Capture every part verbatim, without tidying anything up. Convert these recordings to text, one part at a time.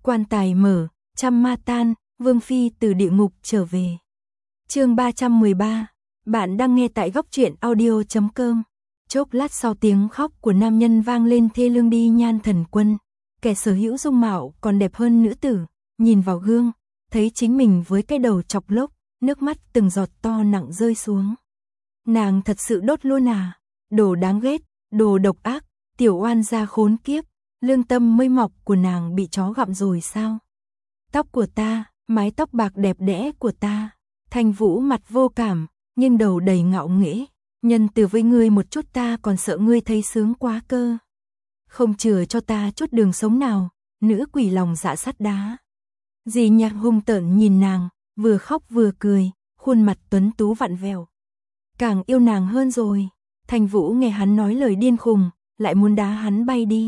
Quan tài mở, trăm ma tan, Vương Phi từ địa ngục trở về. Chương ba trăm mười ba. Bạn đang nghe tại góc truyện audio chấm com. Chốc lát sau tiếng khóc của nam nhân vang lên thê lương đi Nhan Thần Quân, kẻ sở hữu dung mạo còn đẹp hơn nữ tử, nhìn vào gương, thấy chính mình với cái đầu chọc lốc, nước mắt từng giọt to nặng rơi xuống. Nàng thật sự đốt luôn à? Đồ đáng ghét, đồ độc ác, tiểu oan gia khốn kiếp, lương tâm mới mọc của nàng bị chó gặm rồi sao? Tóc của ta, mái tóc bạc đẹp đẽ của ta. Thanh Vũ mặt vô cảm, nhưng đầu đầy ngạo nghễ. Nhân từ với ngươi một chút ta còn sợ ngươi thấy sướng quá cơ. Không chừa cho ta chút đường sống nào, nữ quỷ lòng dạ sắt đá. Dì Nhạc hung tợn nhìn nàng, vừa khóc vừa cười, khuôn mặt tuấn tú vặn vẹo. Càng yêu nàng hơn rồi. Thanh Vũ nghe hắn nói lời điên khùng, lại muốn đá hắn bay đi.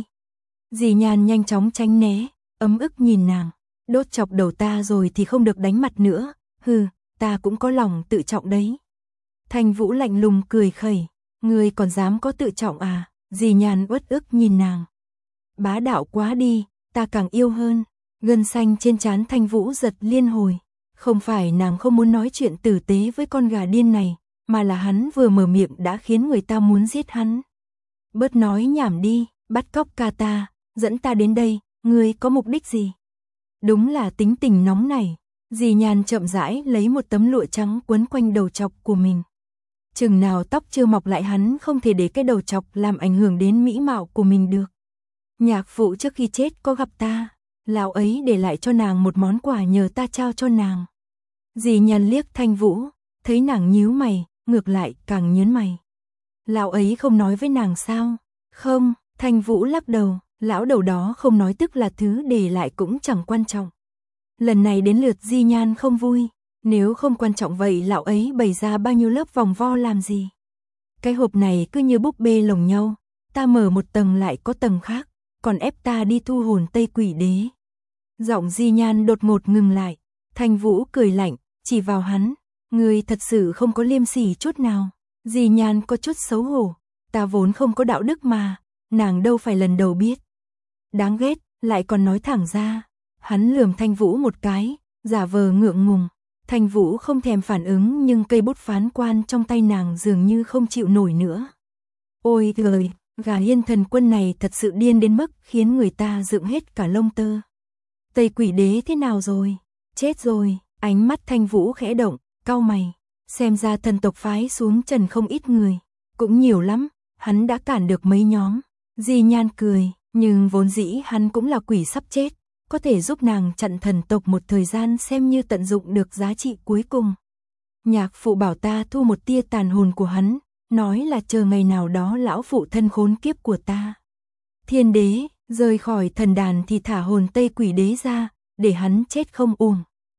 Dì Nhàn nhanh chóng tránh né, ấm ức nhìn nàng. Đốt chọc đầu ta rồi thì không được đánh mặt nữa. Hừ, ta cũng có lòng tự trọng đấy. Thanh Vũ lạnh lùng cười khẩy. Ngươi còn dám có tự trọng à? Dì Nhàn uất ức nhìn nàng. Bá đạo quá đi, ta càng yêu hơn. Gân xanh trên trán Thanh Vũ giật liên hồi. Không phải nàng không muốn nói chuyện tử tế với con gà điên này, mà là hắn vừa mở miệng đã khiến người ta muốn giết hắn. Bớt nói nhảm đi, bắt cóc ca ta, dẫn ta đến đây, ngươi có mục đích gì? Đúng là tính tình nóng này. Dì Nhàn chậm rãi lấy một tấm lụa trắng quấn quanh đầu chọc của mình. Chừng nào tóc chưa mọc lại hắn không thể để cái đầu chọc làm ảnh hưởng đến mỹ mạo của mình được. Nhạc phụ trước khi chết có gặp ta, lão ấy để lại cho nàng một món quà nhờ ta trao cho nàng. Dì Nhàn liếc Thanh Vũ, thấy nàng nhíu mày, ngược lại càng nhớn mày. Lão ấy không nói với nàng sao? Không, Thanh Vũ lắc đầu, lão đầu đó không nói tức là thứ để lại cũng chẳng quan trọng. Lần này đến lượt Di Nhan không vui, nếu không quan trọng vậy lão ấy bày ra bao nhiêu lớp vòng vo làm gì? Cái hộp này cứ như búp bê lồng nhau, ta mở một tầng lại có tầng khác, còn ép ta đi thu hồn Tây Quỷ Đế. Giọng Di Nhan đột ngột ngừng lại, Thanh Vũ cười lạnh, chỉ vào hắn, ngươi thật sự không có liêm sỉ chút nào. Di Nhan có chút xấu hổ, ta vốn không có đạo đức mà, nàng đâu phải lần đầu biết. Đáng ghét, lại còn nói thẳng ra. Hắn lườm Thanh Vũ một cái, giả vờ ngượng ngùng. Thanh Vũ không thèm phản ứng nhưng cây bút phán quan trong tay nàng dường như không chịu nổi nữa. Ôi trời, gà Yên Thần Quân này thật sự điên đến mức khiến người ta dựng hết cả lông tơ. Tây Quỷ Đế thế nào rồi? Chết rồi. Ánh mắt Thanh Vũ khẽ động, cau mày. Xem ra thần tộc phái xuống trần không ít người. Cũng nhiều lắm, hắn đã cản được mấy nhóm. Di Nhan cười, nhưng vốn dĩ hắn cũng là quỷ sắp chết. Có thể giúp nàng chặn thần tộc một thời gian xem như tận dụng được giá trị cuối cùng. Nhạc phụ bảo ta thu một tia tàn hồn của hắn, nói là chờ ngày nào đó lão phụ thân khốn kiếp của ta. Thiên đế, rời khỏi thần đàn thì thả hồn Tây Quỷ Đế ra, để hắn chết không uổng.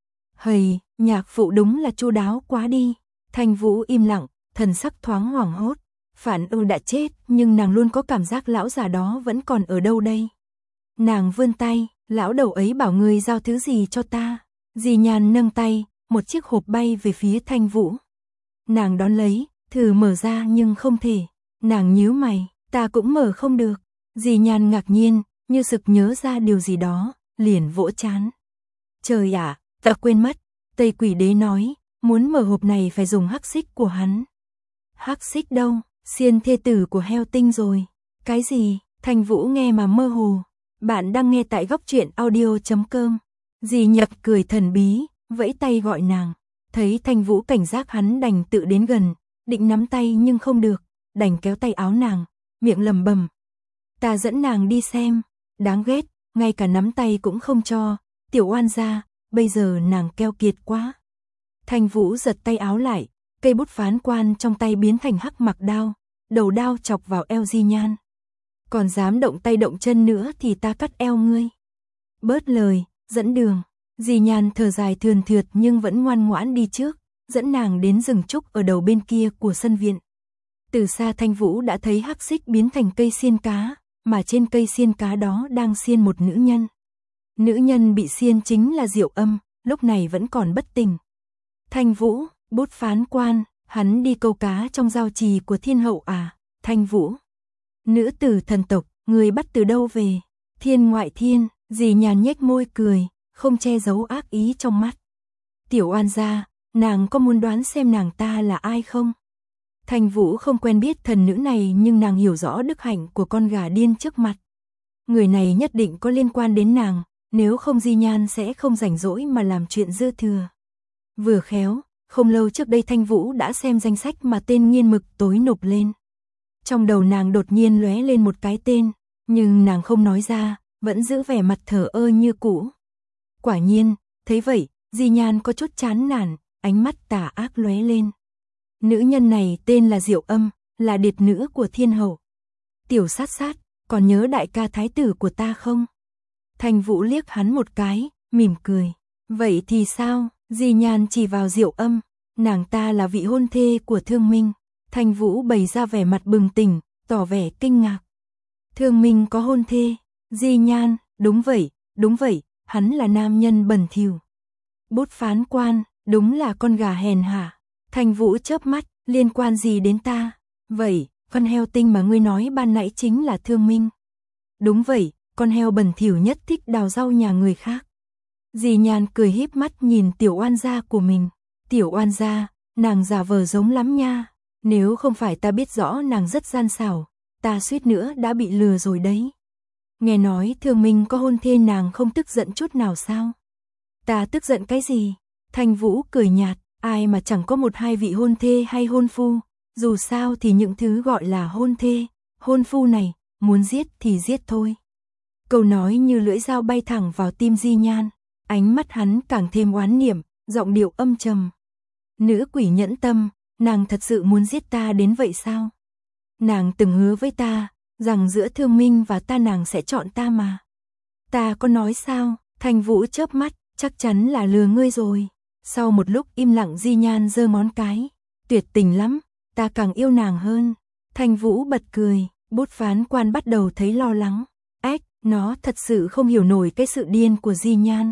Hầy, nhạc phụ đúng là chu đáo quá đi. Thanh Vũ im lặng, thần sắc thoáng hoảng hốt. Phản ư đã chết, nhưng nàng luôn có cảm giác lão già đó vẫn còn ở đâu đây. Nàng vươn tay, lão đầu ấy bảo ngươi giao thứ gì cho ta. Dì Nhàn nâng tay, một chiếc hộp bay về phía Thanh Vũ. Nàng đón lấy, thử mở ra nhưng không thể. Nàng nhíu mày, ta cũng mở không được. Dì Nhàn ngạc nhiên, như sực nhớ ra điều gì đó, liền vỗ trán. Trời ạ, ta quên mất. Tây Quỷ Đế nói, muốn mở hộp này phải dùng hắc xích của hắn. Hắc xích đâu? Xiên thê tử của Heo Tinh rồi. Cái gì? Thanh Vũ nghe mà mơ hồ. Bạn đang nghe tại góc truyện audio chấm com. Dì Nhập cười thần bí, vẫy tay gọi nàng. Thấy Thanh Vũ cảnh giác hắn đành tự đến gần, định nắm tay nhưng không được, đành kéo tay áo nàng, miệng lầm bầm. Ta dẫn nàng đi xem, đáng ghét, ngay cả nắm tay cũng không cho, tiểu oan gia, bây giờ nàng keo kiệt quá. Thanh Vũ giật tay áo lại, cây bút phán quan trong tay biến thành hắc mặc đao, đầu đao chọc vào eo Di Nhan. Còn dám động tay động chân nữa thì ta cắt eo ngươi. Bớt lời, dẫn đường. Dì Nhan thở dài thườn thượt nhưng vẫn ngoan ngoãn đi trước, dẫn nàng đến rừng trúc ở đầu bên kia của sân viện. Từ xa Thanh Vũ đã thấy hắc xích biến thành cây xiên cá, mà trên cây xiên cá đó đang xiên một nữ nhân. Nữ nhân bị xiên chính là Diệu Âm, lúc này vẫn còn bất tỉnh. Thanh Vũ, bút phán quan, hắn đi câu cá trong giao trì của thiên hậu à? Thanh Vũ. Nữ tử thần tộc, người bắt từ đâu về? Thiên ngoại thiên, Dì Nhàn nhếch môi cười, không che giấu ác ý trong mắt. Tiểu Oan gia, nàng có muốn đoán xem nàng ta là ai không? Thanh Vũ không quen biết thần nữ này nhưng nàng hiểu rõ đức hạnh của con gà điên trước mặt. Người này nhất định có liên quan đến nàng, nếu không Di Nhan sẽ không rảnh rỗi mà làm chuyện dư thừa. Vừa khéo, không lâu trước đây Thanh Vũ đã xem danh sách mà tên Nghiên Mực tối nộp lên. Trong đầu nàng đột nhiên lóe lên một cái tên, nhưng nàng không nói ra, vẫn giữ vẻ mặt thờ ơ như cũ. Quả nhiên, thấy vậy, Di Nhan có chút chán nản, ánh mắt tà ác lóe lên. Nữ nhân này tên là Diệu Âm, là điệt nữ của thiên hậu. Tiểu sát sát, còn nhớ đại ca thái tử của ta không? Thanh Vũ liếc hắn một cái, mỉm cười. Vậy thì sao? Di Nhan chỉ vào Diệu Âm, nàng ta là vị hôn thê của Thương Minh. Thanh Vũ bày ra vẻ mặt bừng tỉnh, tỏ vẻ kinh ngạc. Thương Minh có hôn thê? Di Nhan, đúng vậy, đúng vậy, hắn là nam nhân bẩn thỉu. Bút phán quan, đúng là con gà hèn hạ. Thanh Vũ chớp mắt, liên quan gì đến ta? Vậy, con heo tinh mà ngươi nói ban nãy chính là Thương Minh. Đúng vậy, con heo bẩn thỉu nhất thích đào rau nhà người khác. Dì Nhàn cười híp mắt nhìn Tiểu Oan gia của mình. Tiểu Oan gia, nàng giả vờ giống lắm nha. Nếu không phải ta biết rõ nàng rất gian xảo, ta suýt nữa đã bị lừa rồi đấy. Nghe nói Thương Minh có hôn thê, nàng không tức giận chút nào sao? Ta tức giận cái gì? Thanh Vũ cười nhạt, ai mà chẳng có một hai vị hôn thê hay hôn phu, dù sao thì những thứ gọi là hôn thê, hôn phu này, muốn giết thì giết thôi. Câu nói như lưỡi dao bay thẳng vào tim Di Nhan, ánh mắt hắn càng thêm oán niệm, giọng điệu âm trầm. Nữ quỷ nhẫn tâm, nàng thật sự muốn giết ta đến vậy sao? Nàng từng hứa với ta, rằng giữa Thương Minh và ta nàng sẽ chọn ta mà. Ta có nói sao? Thanh Vũ chớp mắt, chắc chắn là lừa ngươi rồi. Sau một lúc im lặng Di Nhan giơ ngón cái. Tuyệt tình lắm, ta càng yêu nàng hơn. Thanh Vũ bật cười, bút phán quan bắt đầu thấy lo lắng. Ếch, nó thật sự không hiểu nổi cái sự điên của Di Nhan.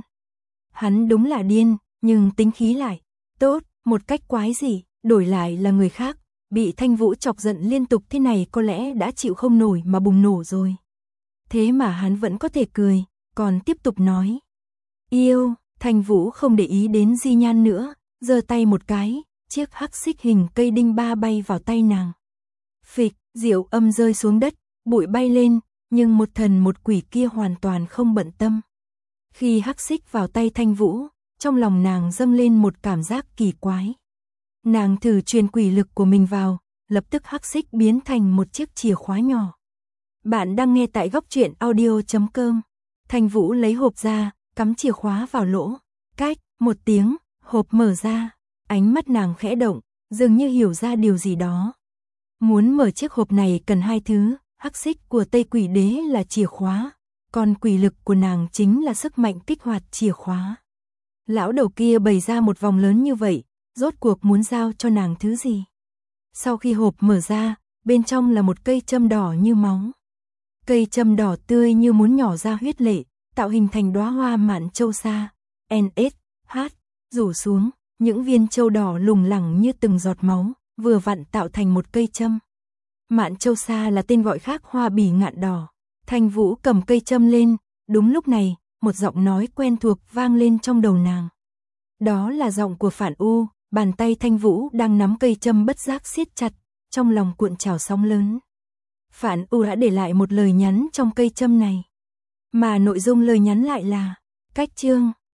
Hắn đúng là điên, nhưng tính khí lại tốt, một cách quái gì, đổi lại là người khác. Bị Thanh Vũ chọc giận liên tục thế này có lẽ đã chịu không nổi mà bùng nổ rồi. Thế mà hắn vẫn có thể cười, còn tiếp tục nói. Yêu, Thanh Vũ không để ý đến Di Nhan nữa, giơ tay một cái, chiếc hắc xích hình cây đinh ba bay vào tay nàng. Phịch, Diệu Âm rơi xuống đất, bụi bay lên, nhưng một thần một quỷ kia hoàn toàn không bận tâm. Khi hắc xích vào tay Thanh Vũ, trong lòng nàng dâng lên một cảm giác kỳ quái. Nàng thử truyền quỷ lực của mình vào, lập tức hắc xích biến thành một chiếc chìa khóa nhỏ. Bạn đang nghe tại góc truyện audio chấm com. Thanh Vũ lấy hộp ra, cắm chìa khóa vào lỗ. Cách, một tiếng, hộp mở ra. Ánh mắt nàng khẽ động, dường như hiểu ra điều gì đó. Muốn mở chiếc hộp này cần hai thứ, hắc xích của Tây Quỷ Đế là chìa khóa, còn quỷ lực của nàng chính là sức mạnh kích hoạt chìa khóa. Lão đầu kia bày ra một vòng lớn như vậy, rốt cuộc muốn giao cho nàng thứ gì? Sau khi hộp mở ra, bên trong là một cây châm đỏ như máu. Cây châm đỏ tươi như muốn nhỏ ra huyết lệ, tạo hình thành đóa hoa mạn châu sa. en ét hát, rủ xuống, những viên châu đỏ lủng lẳng như từng giọt máu, vừa vặn tạo thành một cây châm. Mạn châu sa là tên gọi khác hoa bỉ ngạn đỏ. Thanh Vũ cầm cây châm lên, đúng lúc này, một giọng nói quen thuộc vang lên trong đầu nàng. Đó là giọng của Phản U, bàn tay Thanh Vũ đang nắm cây châm bất giác siết chặt, trong lòng cuộn trào sóng lớn. Phản U đã để lại một lời nhắn trong cây châm này. Mà nội dung lời nhắn lại là, cách chương.